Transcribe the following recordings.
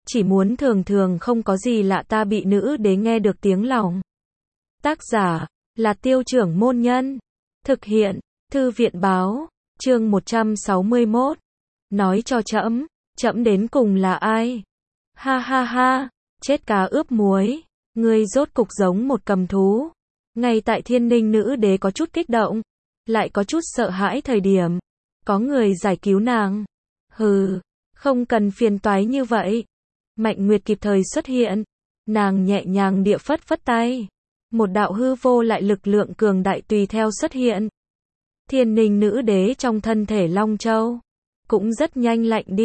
chỉ muốn thường thường không có gì lạ ta bị nữ đế nghe được tiếng lòng. Tác giả là Tiêu Trưởng Môn Nhân. Thực hiện Thư viện Báo. Chương 161. Nói cho trẫm, trẫm đến cùng là ai? Ha ha ha, chết cá ướp muối, ngươi rốt cục giống một cầm thú. Ngay tại Thiên Ninh nữ đế có chút kích động, lại có chút sợ hãi thời điểm, có người giải cứu nàng. Hừ, không cần phiền toái như vậy. Mạnh Nguyệt kịp thời xuất hiện, nàng nhẹ nhàng địa phất phất tay. Một đạo hư vô lại lực lượng cường đại tùy theo xuất hiện. Thiên Ninh nữ đế trong thân thể Long Châu cũng rất nhanh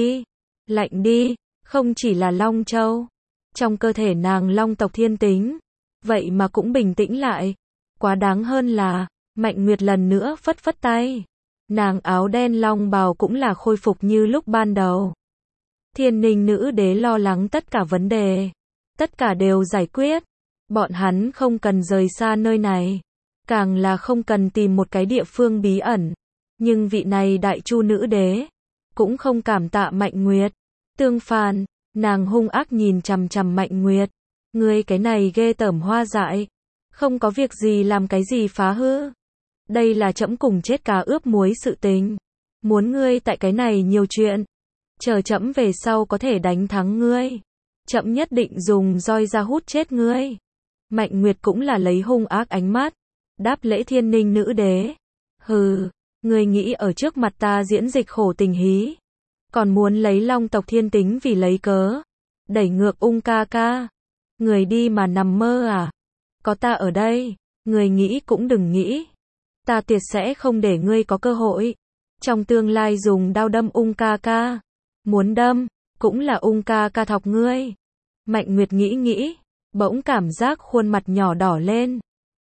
lạnh đi, không chỉ là Long Châu, trong cơ thể nàng Long tộc thiên tính, vậy mà cũng bình tĩnh lại. Quá đáng hơn là, Mạnh Nguyệt lần nữa phất phất tay, nàng áo đen long bào cũng là khôi phục như lúc ban đầu. Thiên Ninh nữ đế lo lắng tất cả vấn đề, tất cả đều giải quyết. Bọn hắn không cần rời xa nơi này, càng là không cần tìm một cái địa phương bí ẩn. Nhưng vị này đại chu nữ đế cũng không cảm tạ Mạnh Nguyệt. Tương phản, nàng hung ác nhìn chằm chằm Mạnh Nguyệt. Ngươi cái này ghê tởm hoa dại, không có việc gì làm cái gì phá hư. Đây là trẫm cùng chết cá ướp muối sự tình. Muốn ngươi tại cái này nhiều chuyện, chờ trẫm về sau có thể đánh thắng ngươi, trẫm nhất định dùng roi ra hút chết ngươi. Mạnh Nguyệt cũng là lấy hung ác ánh mắt đáp lễ Thiên Ninh nữ đế. Hừ, ngươi nghĩ ở trước mặt ta diễn dịch khổ tình hí, còn muốn lấy Long tộc thiên tính vì lấy cớ đẩy ngược Ung ca ca. Người đi mà nằm mơ à? Có ta ở đây, người nghĩ cũng đừng nghĩ. Ta tuyệt sẽ không để ngươi có cơ hội trong tương lai dùng đao đâm Ung ca ca. Muốn đâm, cũng là Ung ca ca thọc ngươi. Mạnh Nguyệt nghĩ, bỗng cảm giác khuôn mặt nhỏ đỏ lên.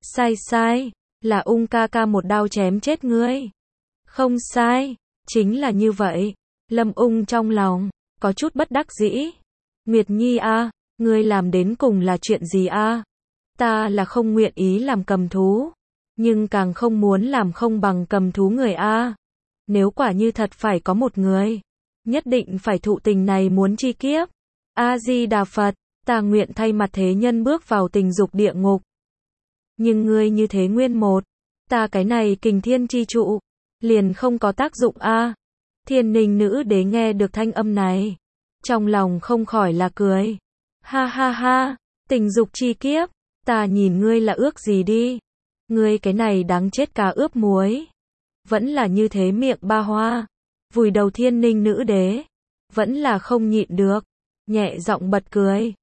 Sai, là Ung ca ca một đao chém chết ngươi. Không sai, chính là như vậy. Lâm Ung trong lòng có chút bất đắc dĩ. Nguyệt Nhi a, ngươi làm đến cùng là chuyện gì a? Ta là không nguyện ý làm cầm thú, nhưng càng không muốn làm không bằng cầm thú người a. Nếu quả như thật phải có một người, nhất định phải thụ tình này muốn chi kiếp. A Di Đà Phật, ta nguyện thay mặt thế nhân bước vào tình dục địa ngục. Nhưng ngươi như thế nguyên một, ta cái này kình thiên chi trụ, liền không có tác dụng a. Thiên Ninh nữ đế nghe được thanh âm này, trong lòng không khỏi là cười. Ha ha ha, tình dục chi kiếp, ta nhìn ngươi là ước gì đi. Ngươi cái này đáng chết cá ướp muối. Vẫn là như thế miệng ba hoa. Vùi đầu Thiên Ninh nữ đế, vẫn là không nhịn được, nhẹ giọng bật cười.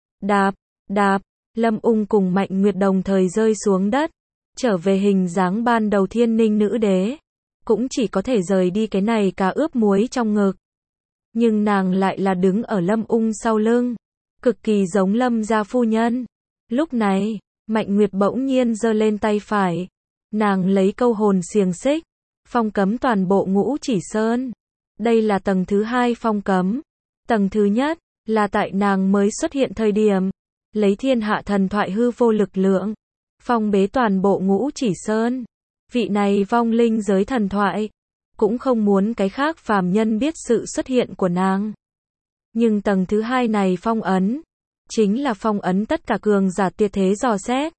Đạp, Lâm Ung cùng Mạnh Nguyệt đồng thời rơi xuống đất, trở về hình dáng ban đầu. Thiên Ninh nữ đế cũng chỉ có thể rời đi cái này cá ướp muối trong ngực. Nhưng nàng lại là đứng ở Lâm Ung sau lưng, cực kỳ giống Lâm gia phu nhân. Lúc này, Mạnh Nguyệt bỗng nhiên giơ lên tay phải, nàng lấy câu hồn xiềng xích, phong cấm toàn bộ Ngũ Chỉ Sơn. Đây là tầng thứ 2 phong cấm. Tầng thứ nhất là tại nàng mới xuất hiện thời điểm, lấy thiên hạ thần thoại hư vô lực lượng, phong bế toàn bộ Ngũ Chỉ Sơn. Vị này vong linh giới thần thoại cũng không muốn cái khác phàm nhân biết sự xuất hiện của nàng. Nhưng tầng thứ 2 này phong ấn, chính là phong ấn tất cả cường giả tuyệt thế dò xét.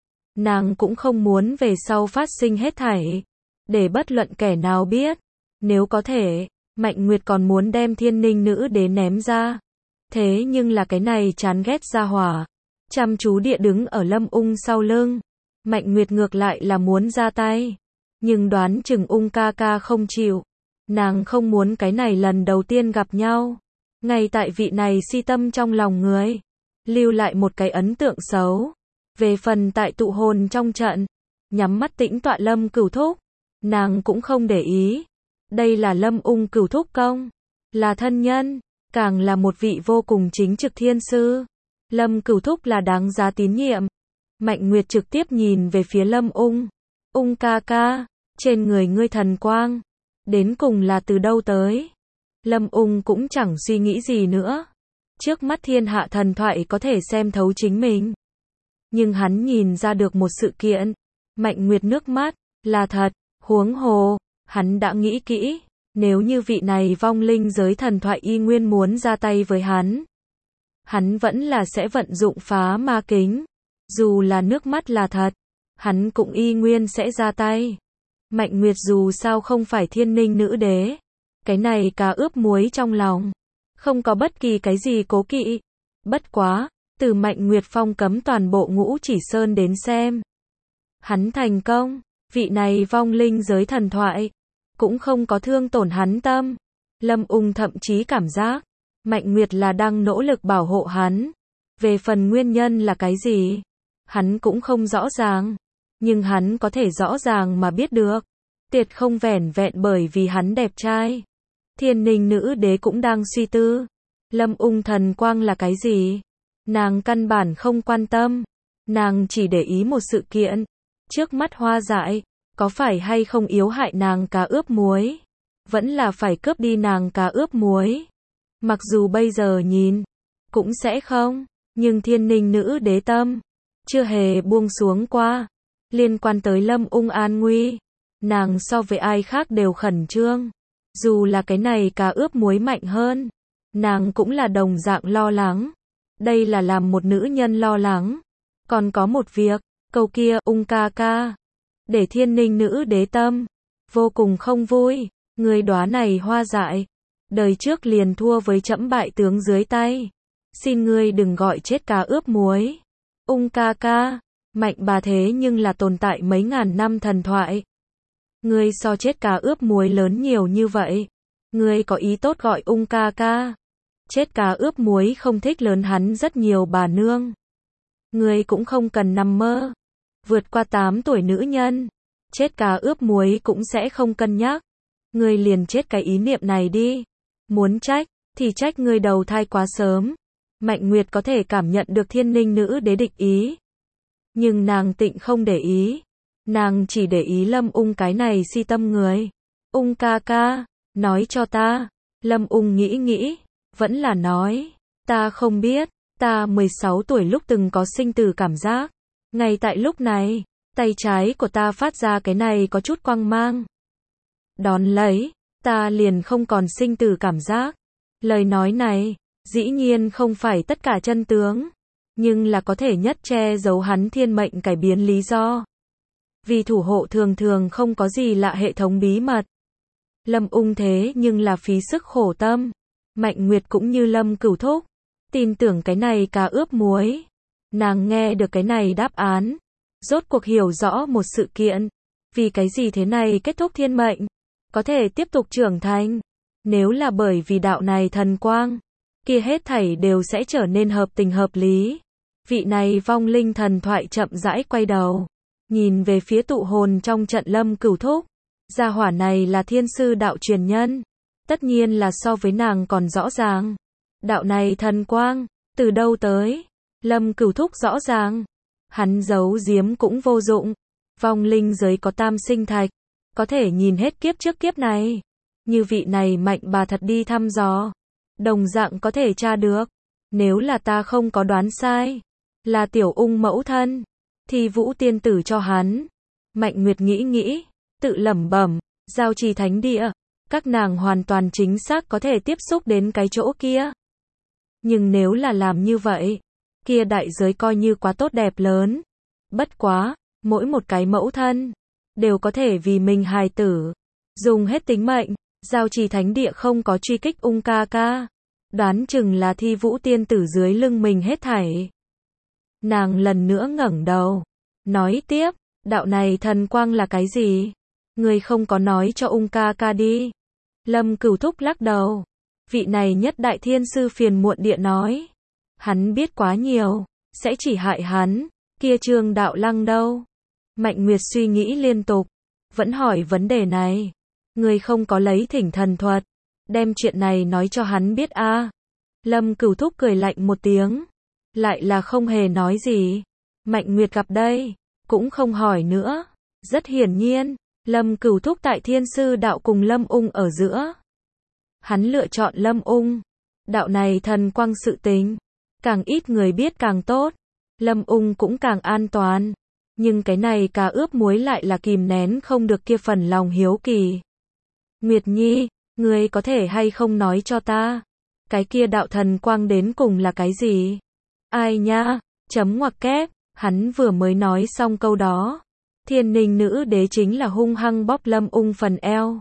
Nàng cũng không muốn về sau phát sinh hết thảy, để bất luận kẻ nào biết. Nếu có thể, Mạnh Nguyệt còn muốn đem Thiên Ninh nữ đế ném ra. Thế nhưng là cái này chán ghét ra hỏa, chăm chú địa đứng ở Lâm Ung sau lưng. Mạnh Nguyệt ngược lại là muốn ra tay, nhưng đoán chừng Ung ca ca không chịu. Nàng không muốn cái này lần đầu tiên gặp nhau, ngay tại vị này si tâm trong lòng người, lưu lại một cái ấn tượng xấu. Về phần tại tụ hồn trong trận, nhắm mắt tĩnh tọa Lâm Cửu Thúc, nàng cũng không để ý. Đây là Lâm Ung Cửu Thúc công, là thân nhân, càng là một vị vô cùng chính trực thiên sư. Lâm Cửu Thúc là đáng giá tín nhiệm. Mạnh Nguyệt trực tiếp nhìn về phía Lâm Ung. Ung ca ca, trên người ngươi thần quang, đến cùng là từ đâu tới? Lâm Ung cũng chẳng suy nghĩ gì nữa. Trước mắt thiên hạ thần thoại có thể xem thấu chính mình. Nhưng hắn nhìn ra được một sự kiện. Mạnh Nguyệt nước mắt, là thật, huống hồ, hắn đã nghĩ kỹ. Nếu như vị này vong linh giới thần thoại y nguyên muốn ra tay với hắn, hắn vẫn là sẽ vận dụng phá ma kính. Dù là nước mắt là thật, hắn cũng y nguyên sẽ ra tay. Mạnh Nguyệt dù sao không phải thiên ninh nữ đế. Cái này cá ướp muối trong lòng. Không có bất kỳ cái gì cố kỵ. Bất quá, từ Mạnh Nguyệt phong cấm toàn bộ Ngũ Chỉ Sơn đến xem. Hắn thành công, vị này vong linh giới thần thoại. Cũng không có thương tổn hắn tâm. Lâm Ung thậm chí cảm giác, Mạnh Nguyệt là đang nỗ lực bảo hộ hắn. Về phần nguyên nhân là cái gì? Hắn cũng không rõ ràng. Nhưng hắn có thể rõ ràng mà biết được. Tiệt không vẻn vẹn bởi vì hắn đẹp trai. Thiên ninh nữ đế cũng đang suy tư. Lâm Ung thần quang là cái gì? Nàng căn bản không quan tâm. Nàng chỉ để ý một sự kiện. Trước mắt Hoa Dại, có phải hay không yếu hại nàng cá ướp muối? Vẫn là phải cướp đi nàng cá ướp muối. Mặc dù bây giờ nhìn, cũng sẽ không. Nhưng thiên ninh nữ đế tâm, chưa hề buông xuống qua. Liên quan tới Lâm Ung an nguy, nàng so với ai khác đều khẩn trương. Dù là cái này cá ướp muối mạnh hơn, nàng cũng là đồng dạng lo lắng. Đây là làm một nữ nhân lo lắng. Còn có một việc, câu kia Ung ca ca, để thiên ninh nữ đế tâm vô cùng không vui. Người đóa này Hoa Dại, đời trước liền thua với trẫm bại tướng dưới tay. Xin ngươi đừng gọi chết cá ướp muối. Ung ca ca, Mạnh bà thế nhưng là tồn tại mấy ngàn năm thần thoại. Ngươi so chết cá ướp muối lớn nhiều như vậy. Ngươi có ý tốt gọi Ung ca ca. Chết cá ướp muối không thích lớn hắn rất nhiều bà nương. Ngươi cũng không cần nằm mơ. Vượt qua 8 tuổi nữ nhân, chết cá ướp muối cũng sẽ không cân nhắc. Ngươi liền chết cái ý niệm này đi. Muốn trách, thì trách ngươi đầu thai quá sớm. Mạnh Nguyệt có thể cảm nhận được thiên ninh nữ đế địch ý. Nhưng nàng tịnh không để ý. Nàng chỉ để ý Lâm Ung cái này si tâm người. Ung ca ca, nói cho ta. Lâm Ung nghĩ nghĩ, vẫn là nói. Ta không biết, ta 16 tuổi lúc từng có sinh tử cảm giác. Ngay tại lúc này, tay trái của ta phát ra cái này có chút quang mang. Đón lấy, ta liền không còn sinh tử cảm giác. Lời nói này, dĩ nhiên không phải tất cả chân tướng, nhưng là có thể nhất che giấu hắn thiên mệnh cải biến lý do. Vì thủ hộ thường thường không có gì lạ hệ thống bí mật. Lâm Ung thế nhưng là phí sức khổ tâm. Mạnh Nguyệt cũng như Lâm Cửu Thúc, tin tưởng cái này cá ướp muối. Nàng nghe được cái này đáp án, rốt cuộc hiểu rõ một sự kiện. Vì cái gì thế này kết thúc thiên mệnh, có thể tiếp tục trưởng thành. Nếu là bởi vì đạo này thần quang, kia hết thảy đều sẽ trở nên hợp tình hợp lý. Vị này vong linh thần thoại chậm rãi quay đầu, nhìn về phía tụ hồn trong trận Lâm Cửu Thúc. Gia hỏa này là thiên sư đạo truyền nhân, tất nhiên là so với nàng còn rõ ràng. Đạo này thần quang, từ đâu tới? Lâm Cửu Thúc rõ ràng, hắn giấu giếm cũng vô dụng. Vong linh giới có tam sinh thạch, có thể nhìn hết kiếp trước kiếp này. Như vị này Mạnh bà thật đi thăm dò, đồng dạng có thể tra được. Nếu là ta không có đoán sai, là Tiểu Ung mẫu thân, thì Vũ tiên tử cho hắn. Mạnh Nguyệt nghĩ nghĩ, tự lẩm bẩm, giao trì thánh địa, các nàng hoàn toàn chính xác có thể tiếp xúc đến cái chỗ kia. Nhưng nếu là làm như vậy, kia đại giới coi như quá tốt đẹp lớn. Bất quá, mỗi một cái mẫu thân đều có thể vì mình hài tử dùng hết tính mệnh. Giao trì thánh địa không có truy kích Ung ca ca, đoán chừng là thi Vũ tiên tử dưới lưng mình hết thảy. Nàng lần nữa ngẩng đầu, nói tiếp, đạo này thần quang là cái gì? Ngươi không có nói cho Ung ca ca đi. Lâm Cửu Thúc lắc đầu. Vị này nhất đại thiên sư phiền muộn địa nói. Hắn biết quá nhiều, sẽ chỉ hại hắn. Kia Trương Đạo Lăng đâu? Mạnh Nguyệt suy nghĩ liên tục, vẫn hỏi vấn đề này. Ngươi không có lấy thỉnh thần thuật, đem chuyện này nói cho hắn biết a? Lâm Cửu Thúc cười lạnh một tiếng, lại là không hề nói gì. Mạnh Nguyệt gặp đây, cũng không hỏi nữa. Rất hiển nhiên, Lâm Cửu Thúc tại thiên sư đạo cùng Lâm Ung ở giữa. Hắn lựa chọn Lâm Ung. Đạo này thần quang sự tình, càng ít người biết càng tốt. Lâm Ung cũng càng an toàn. Nhưng cái này cá ướp muối lại là kìm nén không được kia phần lòng hiếu kỳ. Nguyệt Nhi, ngươi có thể hay không nói cho ta, Cái kia đạo thần quang đến cùng là cái gì? Ai nha? Chấm ngoặc kép, hắn vừa mới nói xong câu đó. Thiên Ninh nữ đế chính là hung hăng bóp Lâm Ung phần eo.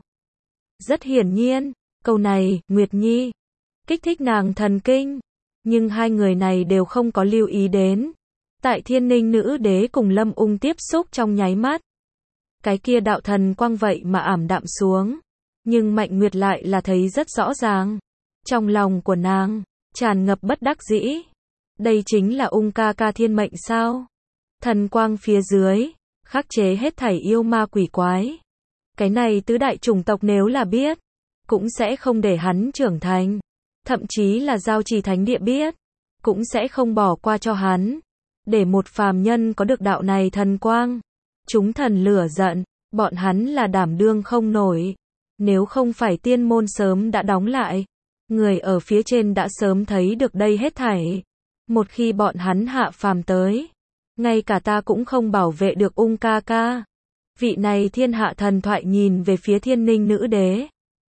Rất hiển nhiên, câu này, Nguyệt Nhi, kích thích nàng thần kinh. Nhưng hai người này đều không có lưu ý đến. Tại Thiên Ninh nữ đế cùng Lâm Ung tiếp xúc trong nháy mắt. Cái kia đạo thần quang vậy mà ảm đạm xuống. Nhưng Mạnh Nguyệt lại là thấy rất rõ ràng. Trong lòng của nàng, tràn ngập bất đắc dĩ. Đây chính là Ung ca ca thiên mệnh sao? Thần quang phía dưới, khắc chế hết thảy yêu ma quỷ quái. Cái này tứ đại chủng tộc nếu là biết, cũng sẽ không để hắn trưởng thành. Thậm chí là Giao Trì Thánh Địa biết, cũng sẽ không bỏ qua cho hắn. Để một phàm nhân có được đạo này thần quang. Chúng thần lửa giận, bọn hắn là đảm đương không nổi. Nếu không phải tiên môn sớm đã đóng lại, người ở phía trên đã sớm thấy được đây hết thảy. Một khi bọn hắn hạ phàm tới, ngay cả ta cũng không bảo vệ được Ung ca ca. Vị này thiên hạ thần thoại nhìn về phía Thiên Ninh nữ đế.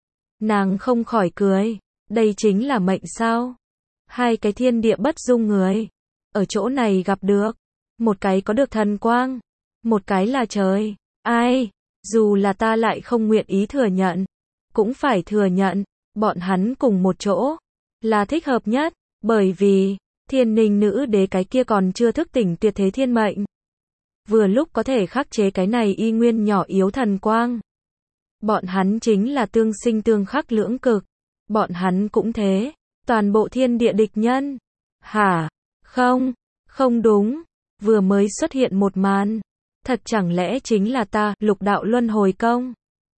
Nàng không khỏi cười, đây chính là mệnh sao? Hai cái thiên địa bất dung người, ở chỗ này gặp được. Một cái có được thần quang, một cái là trời. Ai, dù là ta lại không nguyện ý thừa nhận, cũng phải thừa nhận, bọn hắn cùng một chỗ, là thích hợp nhất, bởi vì, Thiên Ninh nữ đế cái kia còn chưa thức tỉnh tuyệt thế thiên mệnh. Vừa lúc có thể khắc chế cái này y nguyên nhỏ yếu thần quang. Bọn hắn chính là tương sinh tương khắc lưỡng cực. Bọn hắn cũng thế. Toàn bộ thiên địa địch nhân. Hả? Không, không đúng. Vừa mới xuất hiện một màn. Thật chẳng lẽ chính là ta, lục đạo luân hồi công?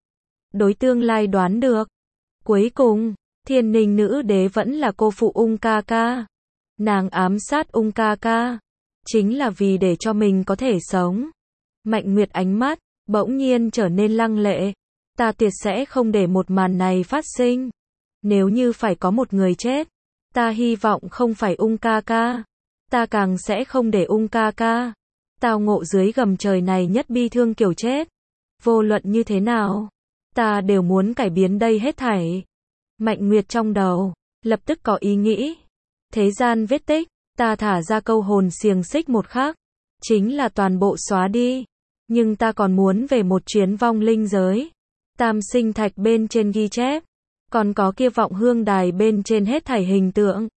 Đối tương lai đoán được. Cuối cùng, Thiên Ninh nữ đế vẫn là cô phụ Ung ca ca. Nàng ám sát Ung ca ca, chính là vì để cho mình có thể sống. Mạnh Nguyệt ánh mắt, bỗng nhiên trở nên lăng lệ. Ta tuyệt sẽ không để một màn này phát sinh. Nếu như phải có một người chết, ta hy vọng không phải Ung ca ca. Ta càng sẽ không để Ung ca ca tao ngộ dưới gầm trời này nhất bi thương kiểu chết. Vô luận như thế nào, ta đều muốn cải biến đây hết thảy. Mạnh Nguyệt trong đầu, lập tức có ý nghĩ. Thế gian vết tích, ta thả ra câu hồn xiềng xích một khắc, chính là toàn bộ xóa đi. Nhưng ta còn muốn về một chuyến vong linh giới. Tam sinh thạch bên trên ghi chép, còn có kia vọng hương đài bên trên hết thảy hình tượng.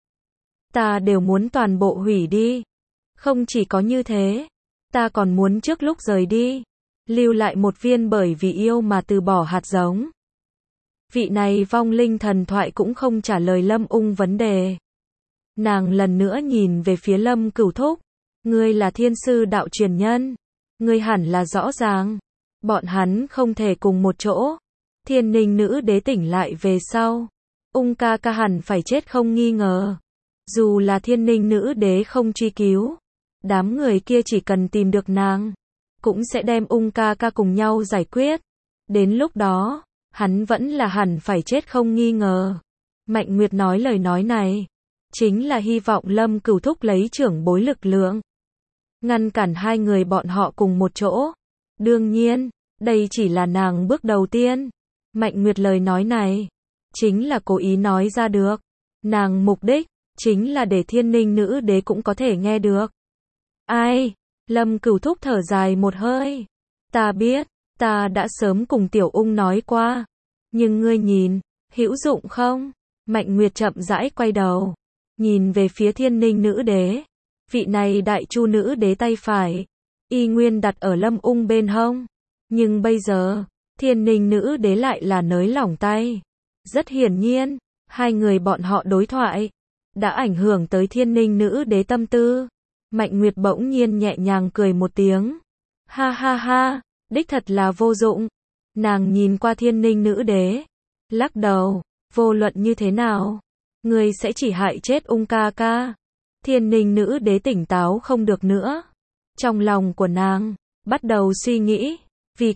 Ta đều muốn toàn bộ hủy đi. Không chỉ có như thế, ta còn muốn trước lúc rời đi, lưu lại một viên bởi vì yêu mà từ bỏ hạt giống. Vị này vong linh thần thoại cũng không trả lời Lâm Ung vấn đề. Nàng lần nữa nhìn về phía Lâm Cửu Thúc. Ngươi là thiên sư đạo truyền nhân. Ngươi hẳn là rõ ràng. Bọn hắn không thể cùng một chỗ. Thiên Ninh nữ đế tỉnh lại về sau. Ung ca ca hẳn phải chết không nghi ngờ. Dù là Thiên Ninh nữ đế không truy cứu. Đám người kia chỉ cần tìm được nàng, cũng sẽ đem Ung ca ca cùng nhau giải quyết. Đến lúc đó, hắn vẫn là hẳn phải chết không nghi ngờ. Mạnh Nguyệt nói lời nói này, chính là hy vọng Lâm Cửu Thúc lấy trưởng bối lực lượng, ngăn cản hai người bọn họ cùng một chỗ. Đương nhiên, đây chỉ là nàng bước đầu tiên. Mạnh Nguyệt lời nói này, chính là cố ý nói ra được. Nàng mục đích, chính là để Thiên Ninh nữ đế cũng có thể nghe được. Ai? Lâm Cửu Thúc thở dài một hơi. Ta biết, ta đã sớm cùng Tiểu Ung nói qua. Nhưng ngươi nhìn, hữu dụng không? Mạnh Nguyệt chậm rãi quay đầu, nhìn về phía Thiên Ninh nữ đế. Vị này đại chu nữ đế tay phải, y nguyên đặt ở Lâm Ung bên hông. Nhưng bây giờ, Thiên Ninh nữ đế lại là nới lỏng tay. Rất hiển nhiên, hai người bọn họ đối thoại, đã ảnh hưởng tới Thiên Ninh nữ đế tâm tư. Mạnh Nguyệt bỗng nhiên nhẹ nhàng cười một tiếng. Ha ha ha, đích thật là vô dụng. Nàng nhìn qua Thiên Ninh nữ đế, lắc đầu, vô luận như thế nào, ngươi sẽ chỉ hại chết Ung ca ca. Thiên Ninh nữ đế tỉnh táo không được nữa. Trong lòng của nàng, bắt đầu suy nghĩ, vì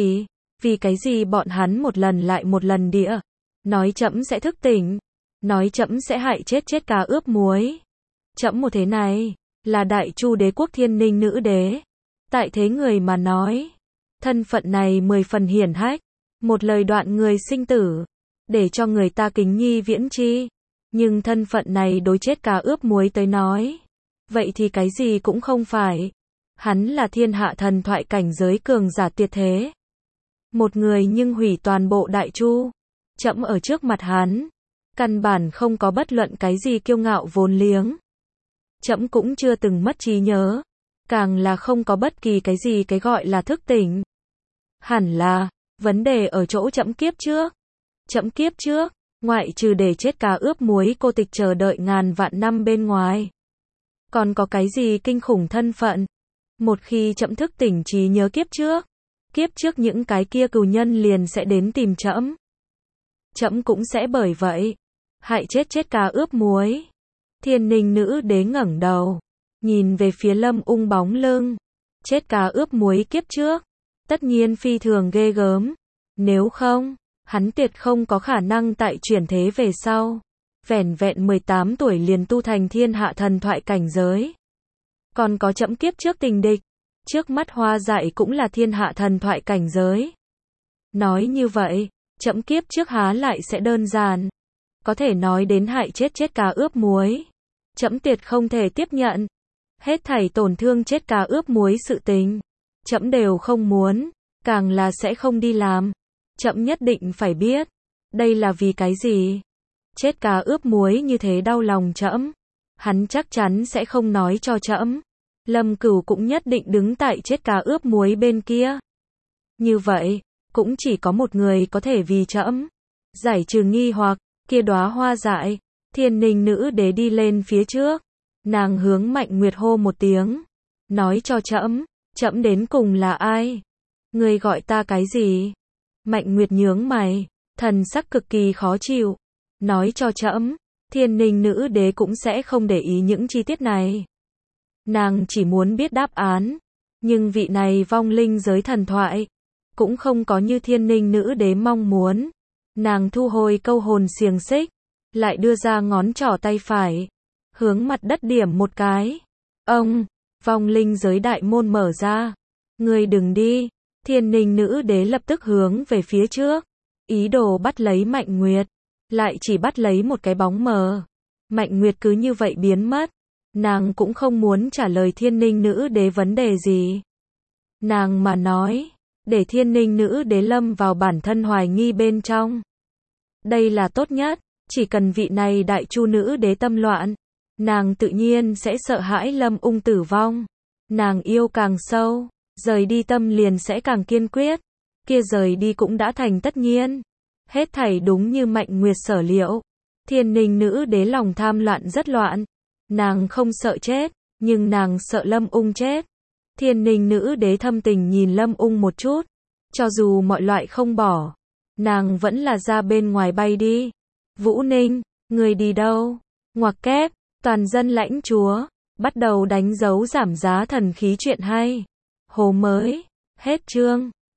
cái gì bọn hắn một lần lại một lần địa, nói trẫm sẽ thức tỉnh, nói trẫm sẽ hại chết cá ướp muối. Trẫm một thế này, là đại chu đế quốc Thiên Ninh nữ đế. Tại thế người mà nói, thân phận này 10 phần hiển hách, một lời đoạn người sinh tử, để cho người ta kính nhi viễn chi. Nhưng thân phận này đối chết cá ướp muối tới nói, vậy thì cái gì cũng không phải. Hắn là thiên hạ thần thoại cảnh giới cường giả tuyệt thế. Một người nhưng hủy toàn bộ Đại Chu. Trẫm ở trước mặt hắn, căn bản không có bất luận cái gì kiêu ngạo vốn liếng. Trẫm cũng chưa từng mất trí nhớ, càng là không có bất kỳ cái gì cái gọi là thức tỉnh. Hẳn là, vấn đề ở chỗ trẫm kiếp trước. Trẫm kiếp trước, ngoại trừ để chết cá ướp muối cô tịch chờ đợi ngàn vạn năm bên ngoài. Còn có cái gì kinh khủng thân phận? Một khi trẫm thức tỉnh trí nhớ kiếp trước những cái kia cừu nhân liền sẽ đến tìm trẫm. Trẫm cũng sẽ bởi vậy hại chết cá ướp muối. Thiên Ninh nữ đế ngẩng đầu, nhìn về phía Lâm Ung bóng lưng. Chết cá ướp muối kiếp trước, tất nhiên phi thường ghê gớm. Nếu không, hắn tuyệt không có khả năng tại chuyển thế về sau. Vẻn vẹn 18 tuổi liền tu thành thiên hạ thần thoại cảnh giới. Còn có trẫm kiếp trước tình địch. Trước mắt Hoa Dại cũng là thiên hạ thần thoại cảnh giới. Nói như vậy, trẫm kiếp trước há lại sẽ đơn giản. Có thể nói đến hại chết cá ướp muối. Trẫm tuyệt không thể tiếp nhận. Hết thảy tổn thương chết cá ướp muối sự tình. Trẫm đều không muốn, càng là sẽ không đi làm. Trẫm nhất định phải biết. Đây là vì cái gì? Chết cá ướp muối như thế đau lòng trẫm. Hắn chắc chắn sẽ không nói cho trẫm. Lâm Cửu cũng nhất định đứng tại chết cá ướp muối bên kia. Như vậy, cũng chỉ có một người có thể vì trẫm giải trừ nghi hoặc. Kia đóa hoa dại. Thiên Ninh nữ đế đi lên phía trước. Nàng hướng Mạnh Nguyệt hô một tiếng. Nói cho trẫm, trẫm đến cùng là ai? Ngươi gọi ta cái gì? Mạnh Nguyệt nhướng mày, thần sắc cực kỳ khó chịu. Nói cho trẫm, Thiên Ninh nữ đế cũng sẽ không để ý những chi tiết này. Nàng chỉ muốn biết đáp án. Nhưng vị này vong linh giới thần thoại cũng không có như Thiên Ninh nữ đế mong muốn. Nàng thu hồi câu hồn xiềng xích, lại đưa ra ngón trỏ tay phải, hướng mặt đất điểm một cái. Ông, vong linh giới đại môn mở ra. Ngươi đừng đi. Thiên Ninh nữ đế lập tức hướng về phía trước, ý đồ bắt lấy Mạnh Nguyệt, lại chỉ bắt lấy một cái bóng mờ. Mạnh Nguyệt cứ như vậy biến mất. Nàng cũng không muốn trả lời Thiên Ninh nữ đế vấn đề gì. Nàng mà nói, để Thiên Ninh nữ đế lâm vào bản thân hoài nghi bên trong. Đây là tốt nhất, chỉ cần vị này Đại Chu nữ đế tâm loạn, nàng tự nhiên sẽ sợ hãi Lâm Ung tử vong. Nàng yêu càng sâu, rời đi tâm liền sẽ càng kiên quyết. Kia rời đi cũng đã thành tất nhiên. Hết thảy đúng như Mạnh Nguyệt sở liệu. Thiên Ninh nữ đế lòng tham loạn rất loạn. Nàng không sợ chết, nhưng nàng sợ Lâm Ung chết. Thiên Ninh nữ đế thâm tình nhìn Lâm Ung một chút. Cho dù mọi loại không bỏ, nàng vẫn là ra bên ngoài bay đi. Vũ Ninh, người đi đâu? Ngoặc kép, toàn dân lãnh chúa, bắt đầu đánh dấu giảm giá thần khí chuyện hay. Hồ mới, hết chương.